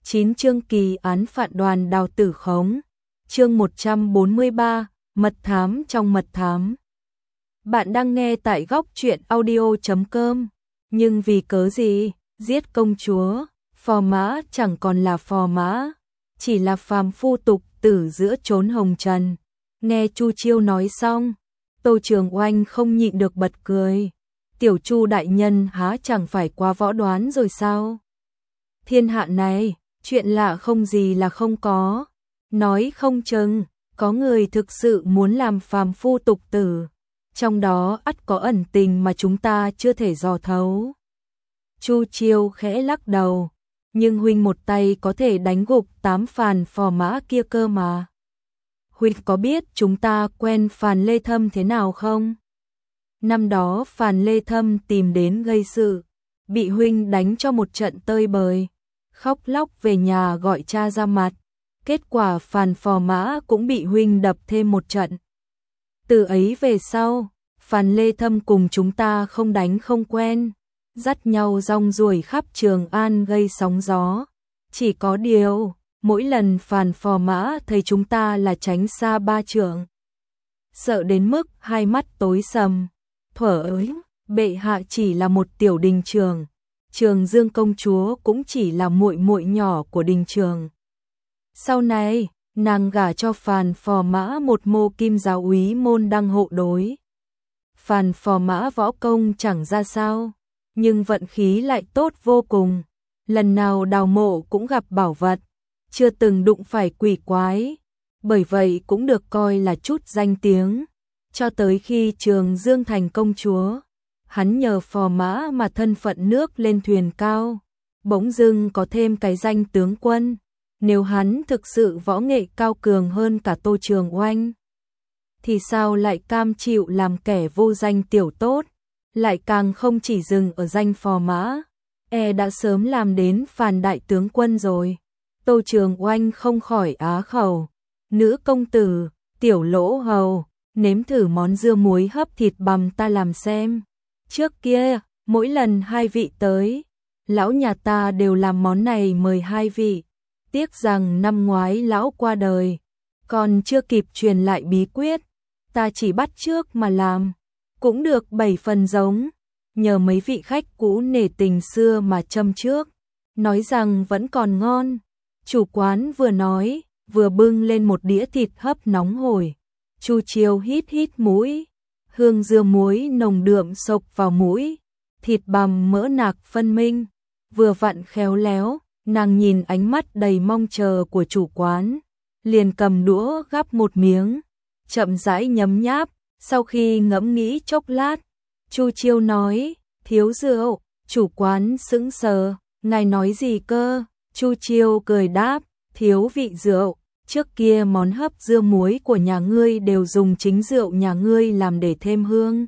9 chương kỳ án phạt Đoàn Đào tử khống. Chương 143, mật thám trong mật thám. Bạn đang nghe tại góc truyện audio.com. Nhưng vì cớ gì, giết công chúa, phò mã chẳng còn là phò mã, chỉ là phàm phu tục tử giữa chốn hồng trần. Nghe Chu Chiêu nói xong, Tô Trường Oanh không nhịn được bật cười. Tiểu Chu đại nhân há chẳng phải quá võ đoán rồi sao? Thiên hạ này, chuyện lạ không gì là không có. Nói không chừng, có người thực sự muốn làm phàm phu tục tử. Trong đó ắt có ẩn tình mà chúng ta chưa thể dò thấu. Chu Chiêu khẽ lắc đầu. Nhưng huynh một tay có thể đánh gục 8 phàn phò mã kia cơ mà. Huynh có biết chúng ta quen Phàn Lê Thâm thế nào không? Năm đó Phàn Lê Thâm tìm đến gây sự, bị huynh đánh cho một trận tơi bời, khóc lóc về nhà gọi cha ra mặt. Kết quả Phàn phò mã cũng bị huynh đập thêm một trận. Từ ấy về sau, Phàn Lê Thâm cùng chúng ta không đánh không quen, dắt nhau rong ruổi khắp Trường An gây sóng gió. Chỉ có điều, mỗi lần Phàn phò mã thấy chúng ta là tránh xa 3 trượng, sợ đến mức hai mắt tối sầm. Thuở ấy, bệ hạ chỉ là một tiểu đình trường, Trường Dương công chúa cũng chỉ là muội muội nhỏ của đình trường. Sau này, nàng gả cho Phàn phò mã một mô kim giáo úy môn đăng hộ đối. Phàn phò mã võ công chẳng ra sao, nhưng vận khí lại tốt vô cùng. Lần nào đào mộ cũng gặp bảo vật, chưa từng đụng phải quỷ quái, bởi vậy cũng được coi là chút danh tiếng. Cho tới khi Trường Dương thành công chúa, hắn nhờ phò mã mà thân phận nước lên thuyền cao, bỗng dưng có thêm cái danh tướng quân. Nếu hắn thực sự võ nghệ cao cường hơn cả Tô Trường Oanh, thì sao lại cam chịu làm kẻ vô danh tiểu tốt, lại càng không chỉ dừng ở danh phò mã, đã sớm làm đến Phàn đại tướng quân rồi. Tô Trường Oanh không khỏi á khẩu. Nữ công tử, tiểu lỗ hầu, nếm thử món dưa muối hấp thịt bằm ta làm xem. Trước kia, mỗi lần hai vị tới, lão nhà ta đều làm món này mời hai vị. Tiếc rằng năm ngoái lão qua đời, còn chưa kịp truyền lại bí quyết, ta chỉ bắt chước mà làm, cũng được 7 phần giống. Nhờ mấy vị khách cũ nể tình xưa mà châm trước, nói rằng vẫn còn ngon. Chủ quán vừa nói, vừa bưng lên một đĩa thịt hấp nóng hổi. Chu Chiêu hít hít mũi, hương dưa muối nồng đượm xộc vào mũi, thịt bằm mỡ nạc phân minh, vừa vặn khéo léo. Nàng nhìn ánh mắt đầy mong chờ của chủ quán, liền cầm đũa gắp một miếng, chậm rãi nhấm nháp. Sau khi ngẫm nghĩ chốc lát, Chu Chiêu nói, thiếu rượu. Chủ quán sững sờ, ngài nói gì cơ? Chu Chiêu cười đáp, thiếu vị rượu. Trước kia món hấp dưa muối của nhà ngươi đều dùng chính rượu nhà ngươi làm để thêm hương.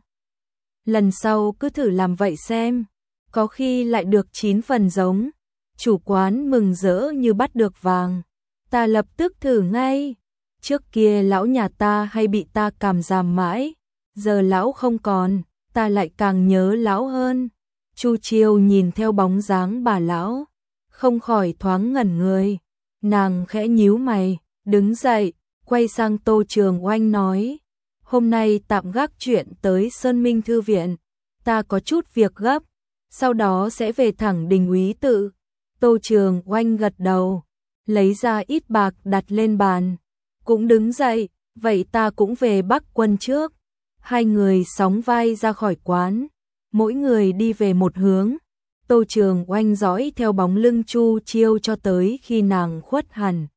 Lần sau cứ thử làm vậy xem, có khi lại được 9 phần giống. Chủ quán mừng rỡ như bắt được vàng. Ta lập tức thử ngay. Trước kia lão nhà ta hay bị ta càm giàm mãi, giờ lão không còn, ta lại càng nhớ lão hơn. Chu Chiêu nhìn theo bóng dáng bà lão, không khỏi thoáng ngẩn người. Nàng khẽ nhíu mày, đứng dậy, quay sang Tô Trường Oanh nói, hôm nay tạm gác chuyện tới Sơn Minh Thư Viện, ta có chút việc gấp, sau đó sẽ về thẳng Đình Úy Tự. Tô Trường Oanh gật đầu, lấy ra ít bạc đặt lên bàn, cũng đứng dậy, vậy ta cũng về Bắc Quân trước. Hai người sóng vai ra khỏi quán, mỗi người đi về một hướng. Tô Trường Oanh dõi theo bóng lưng Chu Chiêu cho tới khi nàng khuất hẳn.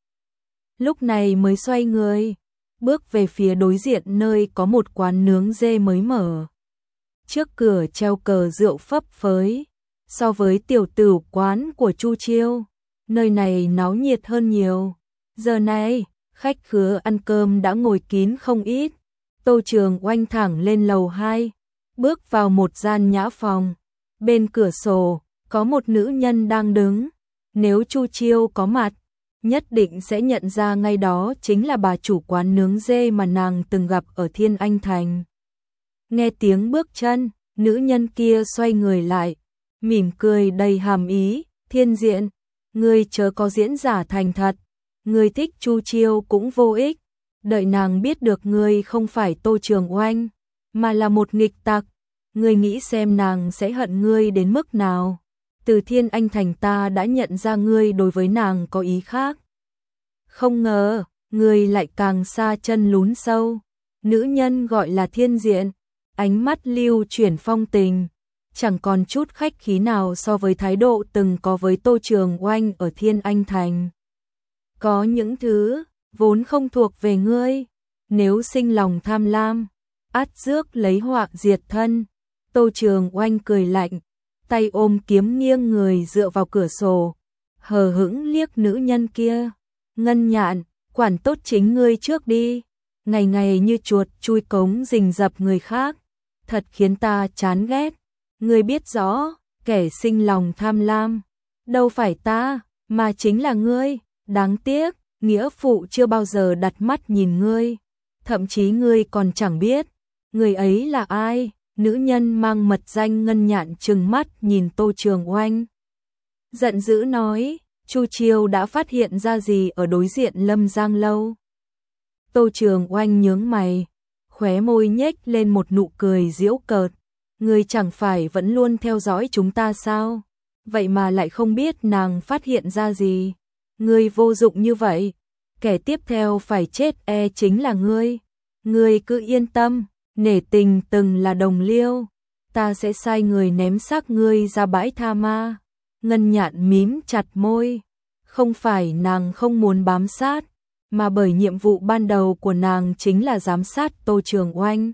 Lúc này mới xoay người, bước về phía đối diện nơi có một quán nướng dê mới mở. Trước cửa treo cờ rượu phấp phới. So với tiểu tử quán của Chu Chiêu, nơi này náo nhiệt hơn nhiều. Giờ này, khách khứa ăn cơm đã ngồi kín không ít. Tô Trường Oanh thẳng lên lầu 2, bước vào một gian nhã phòng. Bên cửa sổ, có một nữ nhân đang đứng. Nếu Chu Chiêu có mặt, nhất định sẽ nhận ra ngay đó chính là bà chủ quán nướng dê mà nàng từng gặp ở Thiên Anh Thành. Nghe tiếng bước chân, nữ nhân kia xoay người lại, mỉm cười đầy hàm ý, Thiên Diện, ngươi chớ có diễn giả thành thật, ngươi thích Chu Chiêu cũng vô ích, đợi nàng biết được ngươi không phải Tô Trường Oanh, mà là một nghịch tặc, ngươi nghĩ xem nàng sẽ hận ngươi đến mức nào. Từ Thiên Anh Thành ta đã nhận ra ngươi đối với nàng có ý khác. Không ngờ, ngươi lại càng xa chân lún sâu. Nữ nhân gọi là Thiên Diện, ánh mắt lưu chuyển phong tình, chẳng còn chút khách khí nào so với thái độ từng có với Tô Trường Oanh ở Thiên Anh Thành. Có những thứ vốn không thuộc về ngươi, nếu sinh lòng tham lam, ắt rước lấy họa diệt thân. Tô Trường Oanh cười lạnh, tay ôm kiếm nghiêng người dựa vào cửa sổ, hờ hững liếc nữ nhân kia. Ngân Nhạn, quản tốt chính ngươi trước đi, ngày ngày như chuột chui cống rình rập người khác, thật khiến ta chán ghét. Ngươi biết rõ, kẻ sinh lòng tham lam, đâu phải ta, mà chính là ngươi, đáng tiếc, nghĩa phụ chưa bao giờ đặt mắt nhìn ngươi, thậm chí ngươi còn chẳng biết, người ấy là ai. Nữ nhân mang mật danh Ngân Nhạn trừng mắt nhìn Tô Trường Oanh, giận dữ nói, Chu Chiêu đã phát hiện ra gì ở đối diện Lâm Giang Lâu? Tô Trường Oanh nhướng mày, khóe môi nhếch lên một nụ cười giễu cợt, ngươi chẳng phải vẫn luôn theo dõi chúng ta sao? Vậy mà lại không biết nàng phát hiện ra gì? Ngươi vô dụng như vậy, kẻ tiếp theo phải chết chính là ngươi. Ngươi cứ yên tâm, nể tình từng là đồng liêu, ta sẽ sai người ném xác ngươi ra bãi tha ma. Ngân Nhạn mím chặt môi, không phải nàng không muốn bám sát, mà bởi nhiệm vụ ban đầu của nàng chính là giám sát Tô Trường Oanh.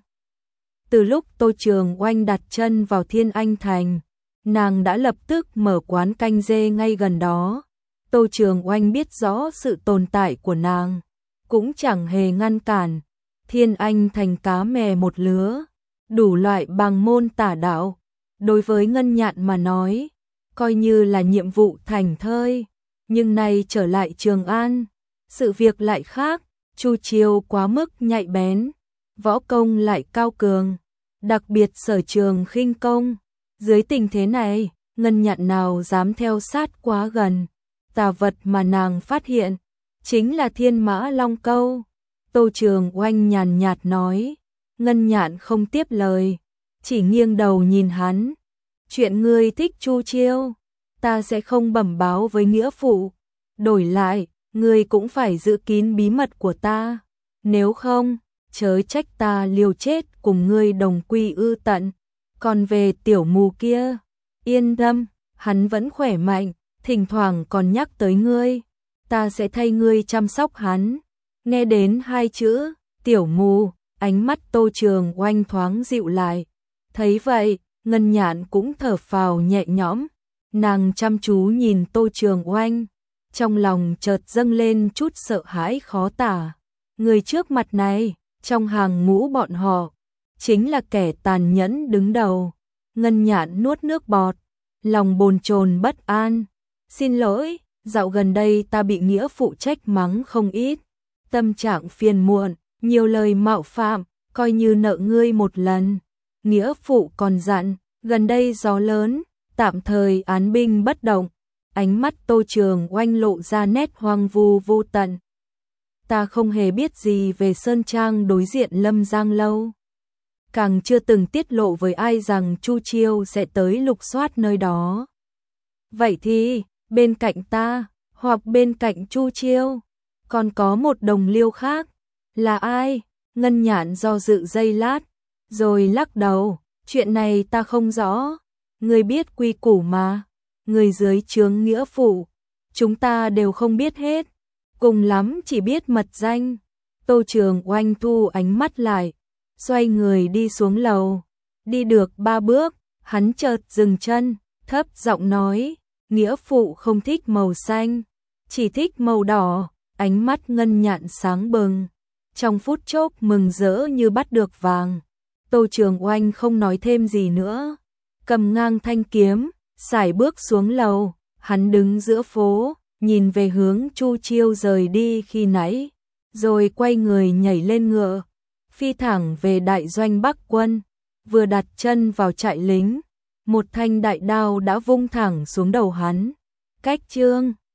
Từ lúc Tô Trường Oanh đặt chân vào Thiên Anh Thành, nàng đã lập tức mở quán canh dê ngay gần đó. Tô Trường Oanh biết rõ sự tồn tại của nàng, cũng chẳng hề ngăn cản. Thiên Anh Thành cá mè một lứa, đủ loại bằng môn tả đạo. Đối với Ngân Nhạn mà nói, coi như là nhiệm vụ thành thơi, nhưng nay trở lại Trường An, sự việc lại khác. Chu Chiêu quá mức nhạy bén, võ công lại cao cường, đặc biệt sở trường khinh công. Dưới tình thế này, Ngân Nhạn nào dám theo sát quá gần. Tà vật mà nàng phát hiện chính là Thiên Mã Long Câu. Tô Trường Oanh nhàn nhạt nói. Ngân Nhạn không tiếp lời, chỉ nghiêng đầu nhìn hắn. Chuyện ngươi thích Chu Chiêu, ta sẽ không bẩm báo với nghĩa phụ. Đổi lại, ngươi cũng phải giữ kín bí mật của ta. Nếu không, chớ trách ta liều chết cùng ngươi đồng quy ư tận. Còn về tiểu mù kia, yên tâm, hắn vẫn khỏe mạnh, thỉnh thoảng còn nhắc tới ngươi. Ta sẽ thay ngươi chăm sóc hắn. Nghe đến hai chữ, tiểu mù, ánh mắt Tô Trường Oanh thoáng dịu lại. Thấy vậy, Ngân Nhạn cũng thở phào nhẹ nhõm. Nàng chăm chú nhìn Tô Trường Oanh, trong lòng chợt dâng lên chút sợ hãi khó tả. Người trước mặt này, trong hàng ngũ bọn họ, chính là kẻ tàn nhẫn đứng đầu. Ngân Nhạn nuốt nước bọt, lòng bồn chồn bất an. Xin lỗi, dạo gần đây ta bị nghĩa phụ trách mắng không ít. Tâm trạng phiền muộn, nhiều lời mạo phạm, coi như nợ ngươi một lần. Nghĩa phụ còn dặn, gần đây gió lớn, tạm thời án binh bất động. Ánh mắt Tô Trường Oanh lộ ra nét hoang vu vô tận. Ta không hề biết gì về Sơn Trang đối diện Lâm Giang Lâu. Càng chưa từng tiết lộ với ai rằng Chu Chiêu sẽ tới lục soát nơi đó. Vậy thì, bên cạnh ta, hoặc bên cạnh Chu Chiêu, còn có một đồng liêu khác. Là ai? Ngân Nhạn do dự giây lát, rồi lắc đầu. Chuyện này ta không rõ. Ngươi biết quy củ mà. Người dưới trướng nghĩa phụ, chúng ta đều không biết hết. Cùng lắm chỉ biết mật danh. Tô Trường Oanh thu ánh mắt lại, xoay người đi xuống lầu. Đi được 3 bước, hắn chợt dừng chân, thấp giọng nói, nghĩa phụ không thích màu xanh, chỉ thích màu đỏ. Ánh mắt Ngân Nhạn sáng bừng, trong phút chốc mừng rỡ như bắt được vàng. Tô Trường Oanh không nói thêm gì nữa, cầm ngang thanh kiếm, sải bước xuống lầu. Hắn đứng giữa phố, nhìn về hướng Chu Chiêu rời đi khi nãy, rồi quay người nhảy lên ngựa, phi thẳng về đại doanh Bắc Quân. Vừa đặt chân vào trại lính, một thanh đại đao đã vung thẳng xuống đầu hắn. Cách chương